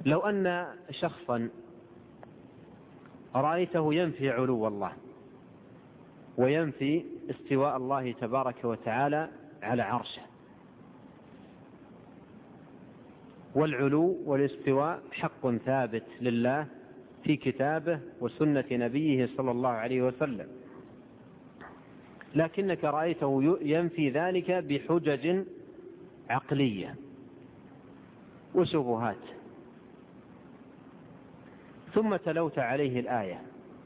لو أن شخصا رأيته ينفي علو الله وينفي استواء الله تبارك وتعالى على عرشه، والعلو والاستواء حق ثابت لله في كتابه وسنة نبيه صلى الله عليه وسلم، لكنك رأيته ينفي ذلك بحجج عقلية وشبهات، ثم تلوت عليه الآية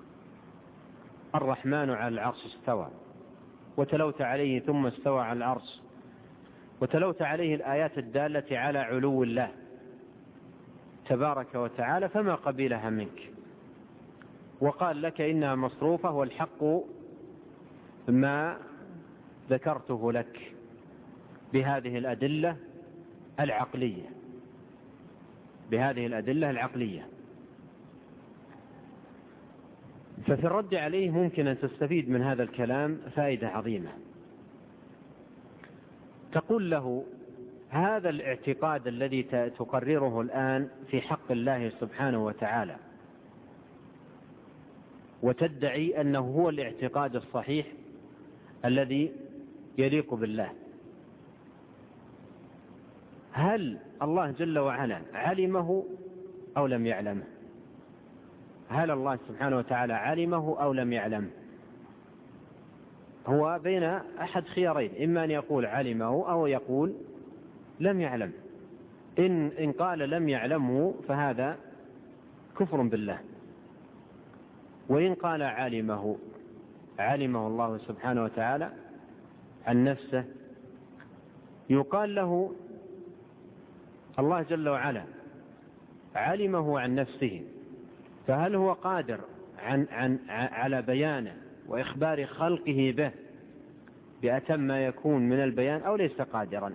الرحمن على العرش استوى، وتلوت عليه ثم استوى على العرش، وتلوت عليه الآيات الدالة على علو الله تبارك وتعالى، فما قبلها منك، وقال لك إنها مصروفة والحق ما ذكرته لك بهذه الأدلة العقلية. ففي الرد عليه ممكن أن تستفيد من هذا الكلام فائدة عظيمة. تقول له: هذا الاعتقاد الذي تقرره الآن في حق الله سبحانه وتعالى وتدعي أنه هو الاعتقاد الصحيح الذي يليق بالله، هل الله جل وعلا علمه أو لم يعلمه؟ هل الله سبحانه وتعالى علمه أو لم يعلمه؟ هو بين أحد خيارين، إما أن يقول علمه أو يقول لم يعلم. إن قال لم يعلمه فهذا كفر بالله، وإن قال علمه الله سبحانه وتعالى عن نفسه، يقال له الله جل وعلا علمه عن نفسه، فهل هو قادر على بيانه وإخبار خلقه به بأتم ما يكون من البيان أو ليس قادرا؟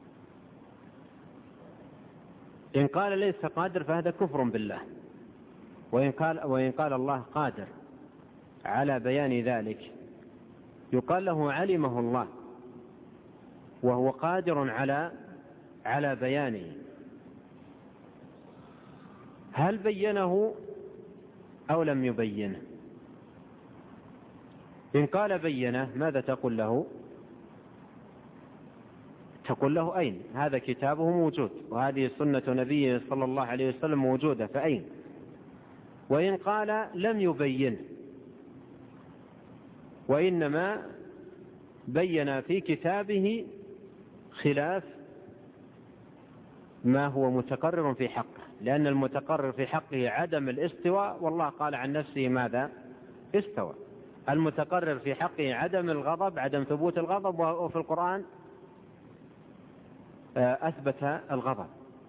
إن قال ليس قادر فهذا كفر بالله، وإن قال الله قادر على بيان ذلك يقال له علمه الله وهو قادر على بيانه. هل بينه أو لم يبينه؟ إن قال بينه ماذا تقول له؟ تقول له: أين؟ هذا كتابه موجود وهذه سنة نبيه صلى الله عليه وسلم موجودة، فأين؟ وإن قال لم يبين وإنما بين في كتابه خلاف ما هو متقرر في حقه، لأن المتقرر في حقه عدم الاستواء، والله قال عن نفسه ماذا؟ استوى. المتقرر في حقه عدم الغضب، عدم ثبوت الغضب، وفي القرآن أثبت الغضب،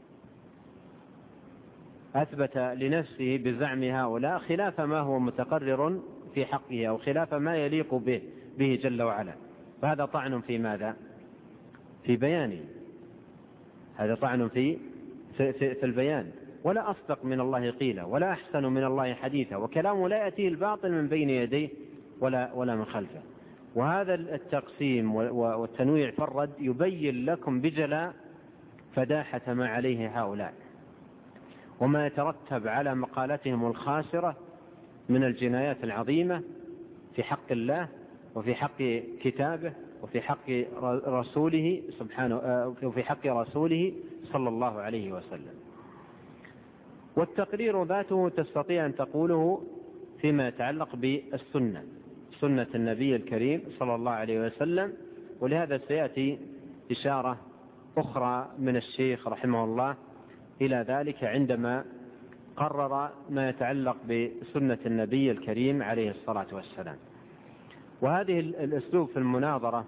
أثبت لنفسه بزعم هؤلاء خلاف ما هو متقرر في حقه أو خلاف ما يليق به جل وعلا، فهذا طعن في ماذا؟ في بيانه، هذا طعن في البيان. ولا أصدق من الله قيلا ولا أحسن من الله حديثا، وكلامه لا يأتيه الباطل من بين يديه ولا من خلفه. وهذا التقسيم والتنويع في الرد يبين لكم بجلاء فداحة ما عليه هؤلاء وما يترتب على مقالتهم الخاسرة من الجنايات العظيمة في حق الله وفي حق كتابه وفي حق رسوله سبحانه وفي حق رسوله صلى الله عليه وسلم. والتقرير ذاته تستطيع أن تقوله فيما يتعلق بالسنة، سنة النبي الكريم صلى الله عليه وسلم. ولهذا سيأتي إشارة أخرى من الشيخ رحمه الله إلى ذلك عندما قرر ما يتعلق بسنة النبي الكريم عليه الصلاة والسلام. وهذه الأسلوب في المناظرة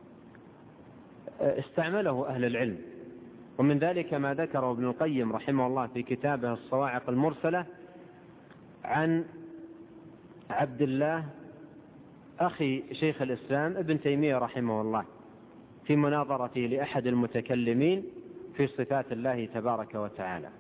استعمله أهل العلم، ومن ذلك ما ذكره ابن القيم رحمه الله في كتابه الصواعق المرسلة عن عبد الله أخي شيخ الإسلام ابن تيمية رحمه الله في مناظرته لأحد المتكلمين في صفات الله تبارك وتعالى.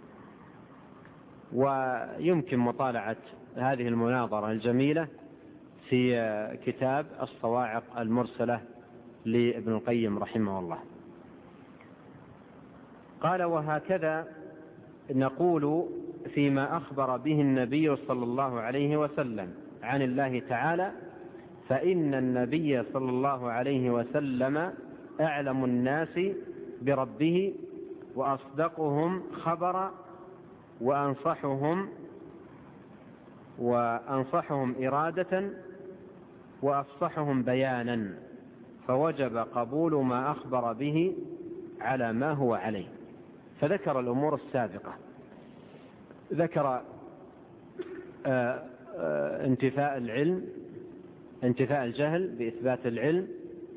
ويمكن مطالعة هذه المناظرة الجميلة في كتاب الصواعق المرسلة لابن القيم رحمه الله. قال: وهكذا نقول فيما أخبر به النبي صلى الله عليه وسلم عن الله تعالى: فإن النبي صلى الله عليه وسلم أعلم الناس بربه وأصدقهم خبرا وأنصحهم إرادة وأفصحهم بيانا، فوجب قبول ما أخبر به على ما هو عليه. فذكر الأمور السابقة، ذكر انتفاء الجهل بإثبات العلم،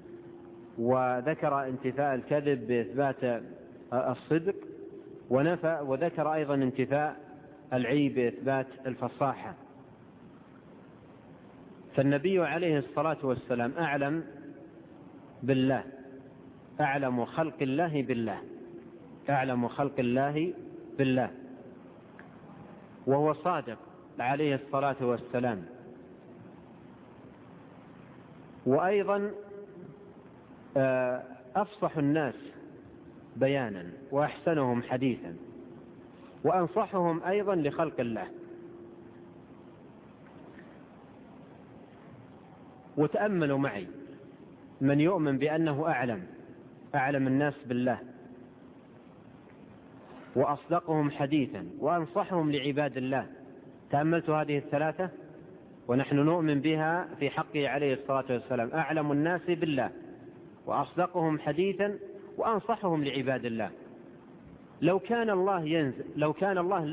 وذكر انتفاء الكذب بإثبات الصدق، وذكر أيضا انتفاء العيب بإثبات الفصاحة. فالنبي عليه الصلاة والسلام أعلم بالله، أعلم خلق الله بالله، أعلم خلق الله بالله، وهو صادق عليه الصلاة والسلام. وأيضا أفصح الناس بيانا وأحسنهم حديثا وأنصحهم أيضا لخلق الله. وتأملوا معي من يؤمن بأنه أعلم الناس بالله وأصدقهم حديثا وأنصحهم لعباد الله. تأملت هذه الثلاثة ونحن نؤمن بها في حقه عليه الصلاة والسلام: أعلم الناس بالله وأصدقهم حديثا وأنصحهم لعباد الله. لو كان الله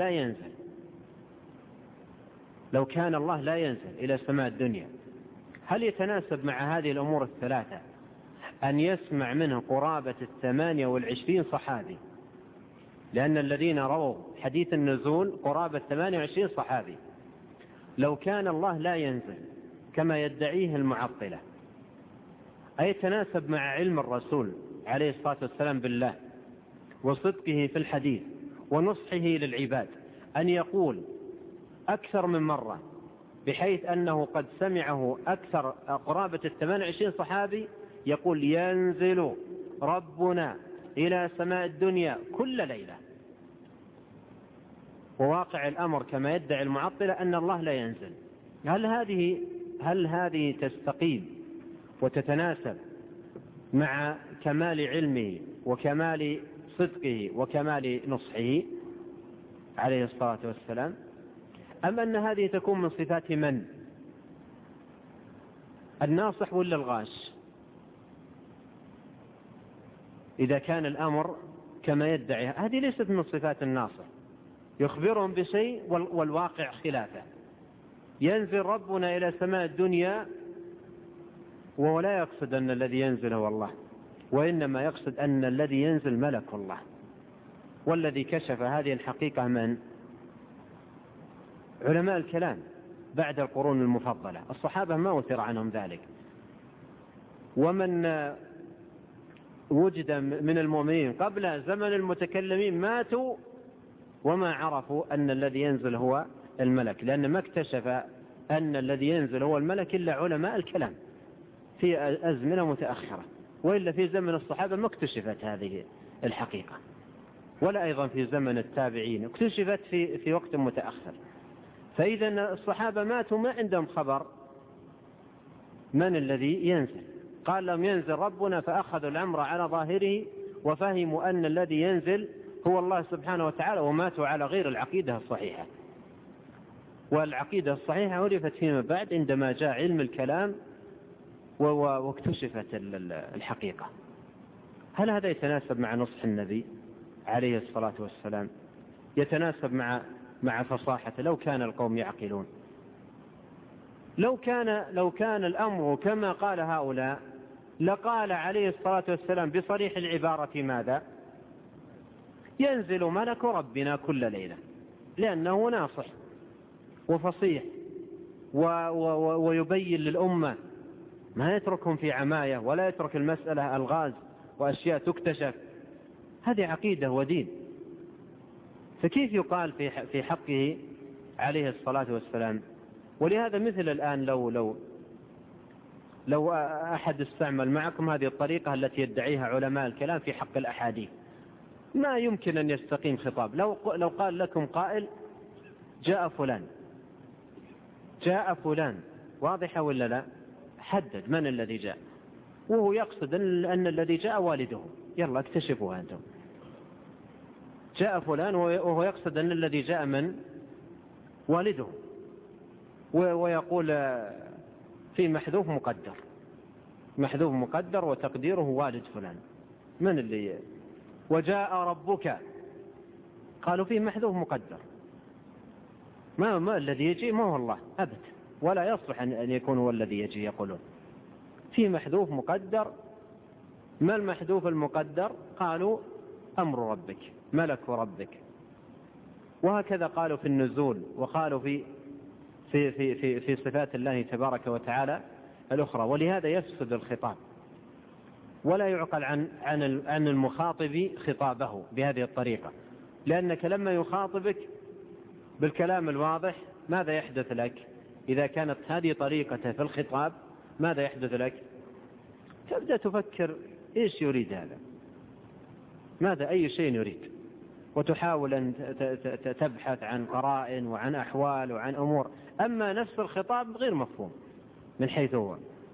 لا ينزل إلى سماء الدنيا، هل يتناسب مع هذه الأمور الثلاثة أن يسمع منه قرابة 28 صحابي؟ لأن الذين رووا حديث النزول قرابة 28 صحابي. لو كان الله لا ينزل كما يدعيه المعطلة، أيتناسب مع علم الرسول عليه الصلاة والسلام بالله وصدقه في الحديث ونصحه للعباد أن يقول أكثر من مرة بحيث أنه قد سمعه أكثر قرابة 28 صحابي يقول: ينزل ربنا إلى سماء الدنيا كل ليلة؟ وواقع الأمر كما يدعي المعطلة أن الله لا ينزل. هل هذه تستقيم وتتناسب مع كمال علمه وكمال صدقه وكمال نصحه عليه الصلاة والسلام؟ أم أن هذه تكون من صفات من؟ الناصح ولا الغاش؟ إذا كان الأمر كما يدعي، هذه ليست من صفات الناصح، يخبرهم بشيء والواقع خلافه. ينزل ربنا إلى سماء الدنيا وهو لا يقصد أن الذي ينزل هو الله، وإنما يقصد أن الذي ينزل ملك الله. والذي كشف هذه الحقيقة من؟ علماء الكلام بعد القرون المفضلة، الصحابة ما أثر عنهم ذلك. ومن وجد من المؤمنين قبل زمن المتكلمين ماتوا وما عرفوا أن الذي ينزل هو الملك، لأن ما اكتشف أن الذي ينزل هو الملك إلا علماء الكلام في أزمنة متأخرة، وإلا في زمن الصحابة ما اكتشفت هذه الحقيقة، ولا أيضا في زمن التابعين، اكتشفت في وقت متأخر. فإذا الصحابة ماتوا ما عندهم خبر من الذي ينزل. قال لهم: ينزل ربنا، فأخذوا الأمر على ظاهره وفهموا أن الذي ينزل هو الله سبحانه وتعالى، وماتوا على غير العقيدة الصحيحة. والعقيدة الصحيحة عرفت فيما بعد عندما جاء علم الكلام واكتشفت الحقيقة. هل هذا يتناسب مع نصح النبي عليه الصلاة والسلام؟ يتناسب مع فصاحته لو كان القوم يعقلون. لو كان الأمر كما قال هؤلاء لقال عليه الصلاة والسلام بصريح العبارة ماذا؟ ينزل ملك ربنا كل ليلة، لأنه ناصح وفصيح ويبين للأمة، ما يتركهم في عماية ولا يترك المسألة ألغاز وأشياء تكتشف. هذه عقيدة ودين، فكيف يقال في حقه عليه الصلاة والسلام؟ ولهذا مثل الآن لو أحد استعمل معكم هذه الطريقة التي يدعيها علماء الكلام في حق الأحاديث، ما يمكن أن يستقيم خطاب. لو قال لكم قائل جاء فلان، جاء فلان، واضحة ولا لا؟ حدد من الذي جاء، وهو يقصد أن الذي جاء والده، يلا اكتشفوها أنتم. جاء فلان وهو يقصد أن الذي جاء من والده، ويقول في محذوف مقدر، محذوف مقدر وتقديره والد فلان. من اللي وجاء ربك، قالوا فيه محذوف مقدر، ما الذي يجي ما هو الله أبدا، ولا يصلح أن يكون هو الذي يجي. يقولون في محذوف مقدر. ما المحذوف المقدر؟ قالوا أمر ربك، ملك ربك. وهكذا قالوا في النزول، وقالوا في صفات الله تبارك وتعالى الأخرى. ولهذا يفسد الخطاب، ولا يعقل عن المخاطب خطابه بهذه الطريقة، لأنك لما يخاطبك بالكلام الواضح ماذا يحدث لك؟ إذا كانت هذه طريقته في الخطاب ماذا يحدث لك؟ تبدأ تفكر إيش يريد هذا، ماذا أي شيء يريد، وتحاول أن تبحث عن قرائن وعن أحوال وعن أمور. أما نفس الخطاب غير مفهوم من حيث هو.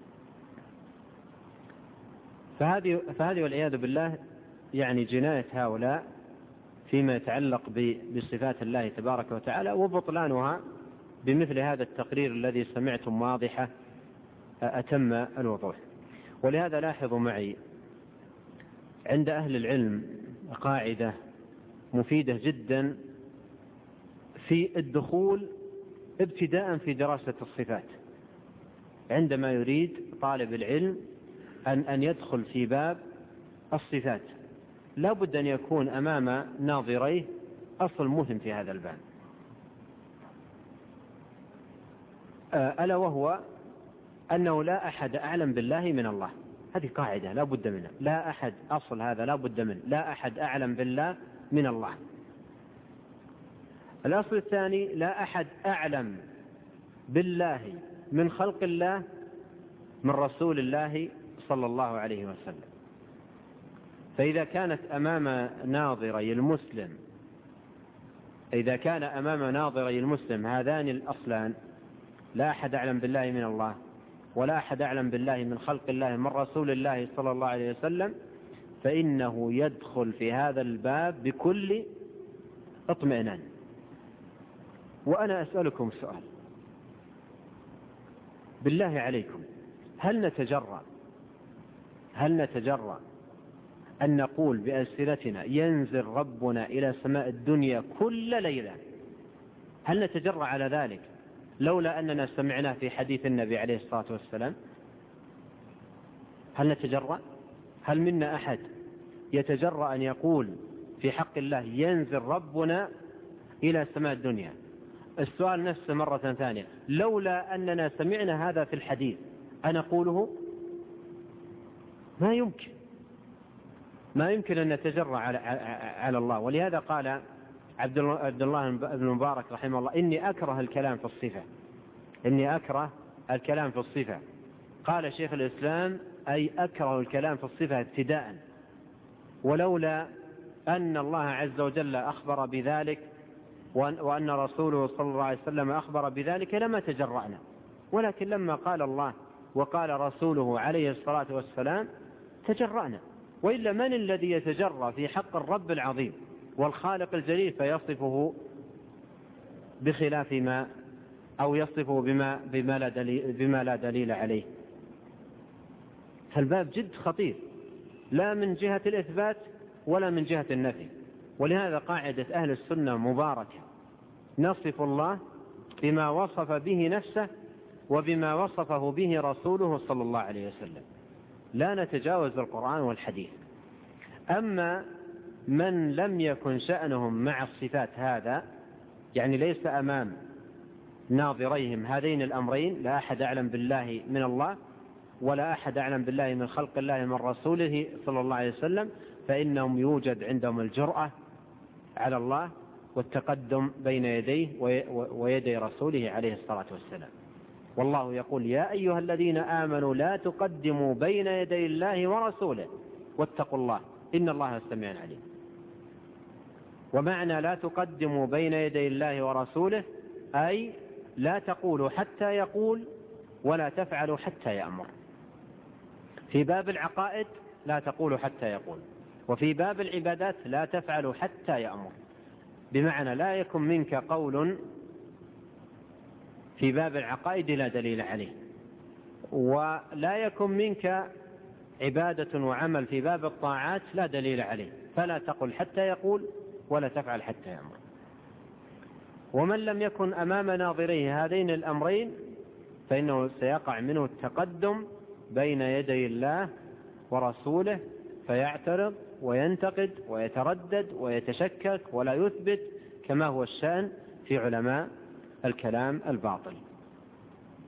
فهذه والعياذ بالله يعني جناية هؤلاء فيما يتعلق بصفات الله تبارك وتعالى، وبطلانها بمثل هذا التقرير الذي سمعتم واضحة أتم الوضوح. ولهذا لاحظوا معي عند أهل العلم قاعدة مفيدة جدا في الدخول ابتداء في دراسة الصفات. عندما يريد طالب العلم أن يدخل في باب الصفات لا بد أن يكون أمام ناظريه أصل مهم في هذا الباب، ألا وهو أنه لا أحد أعلم بالله من الله. هذه قاعدة لا بد منها، لا أحد، أصل هذا لا بد منه، لا أحد أعلم بالله من الله. الأصل الثاني لا أحد أعلم بالله من خلق الله من رسول الله صلى الله عليه وسلم. فإذا كانت أمام ناظري المسلم، إذا كان أمام ناظري المسلم هذان الأصلان، لا أحد أعلم بالله من الله ولا أحد أعلم بالله من خلق الله من رسول الله صلى الله عليه وسلم، فإنه يدخل في هذا الباب بكل اطمئنان. وأنا أسألكم سؤال بالله عليكم، هل نتجرأ أن نقول بألسنتنا ينزل ربنا إلى سماء الدنيا كل ليلة؟ هل نتجرأ على ذلك لولا أننا سمعناه في حديث النبي عليه الصلاة والسلام؟ هل نتجرأ؟ هل منا أحد يتجرأ أن يقول في حق الله ينزل ربنا إلى سماء الدنيا؟ السؤال نفسه مرة ثانية، لولا أننا سمعنا هذا في الحديث أنقوله؟ ما يمكن أن نتجرأ على الله. ولهذا قال عبد الله بن مبارك رحمه الله: إني أكره الكلام في الصفة، إني أكره الكلام في الصفة. قال شيخ الإسلام: أي أكره الكلام في الصفة ابتداء، ولولا أن الله عز وجل أخبر بذلك وأن رسوله صلى الله عليه وسلم أخبر بذلك لما تجرأنا. ولكن لما قال الله وقال رسوله عليه الصلاة والسلام تجرأنا. وإلا من الذي يتجرأ في حق الرب العظيم والخالق الجليل فيصفه بخلاف ما، أو يصفه بما لا دليل عليه؟ فالباب جد خطير، لا من جهة الإثبات ولا من جهة النفي. ولهذا قاعدة أهل السنة مباركة: نصف الله بما وصف به نفسه وبما وصفه به رسوله صلى الله عليه وسلم، لا نتجاوز القرآن والحديث. أما من لم يكن شأنهم مع الصفات هذا، يعني ليس أمام ناظريهم هذين الأمرين، لا أحد أعلم بالله من الله ولا أحد أعلم بالله من خلق الله من رسوله صلى الله عليه وسلم، فإنهم يوجد عندهم الجرأة على الله والتقدم بين يديه ويدي رسوله عليه الصلاة والسلام. والله يقول: يا أيها الذين آمنوا لا تقدموا بين يدي الله ورسوله واتقوا الله إن الله سميع عليم. ومعنى لا تقدموا بين يدي الله ورسوله أي لا تقولوا حتى يقول ولا تفعلوا حتى يأمر. في باب العقائد لا تقولوا حتى يقول، وفي باب العبادات لا تفعلوا حتى يأمر، بمعنى لا يكن منك قول في باب العقائد لا دليل عليه، ولا يكن منك عبادة وعمل في باب الطاعات لا دليل عليه، فلا تقل حتى يقول ولا تفعل حتى يأمر. ومن لم يكن أمام ناظريه هذين الأمرين فإنه سيقع منه التقدم بين يدي الله ورسوله، فيعترض وينتقد ويتردد ويتشكك ولا يثبت، كما هو الشأن في علماء الكلام الباطل.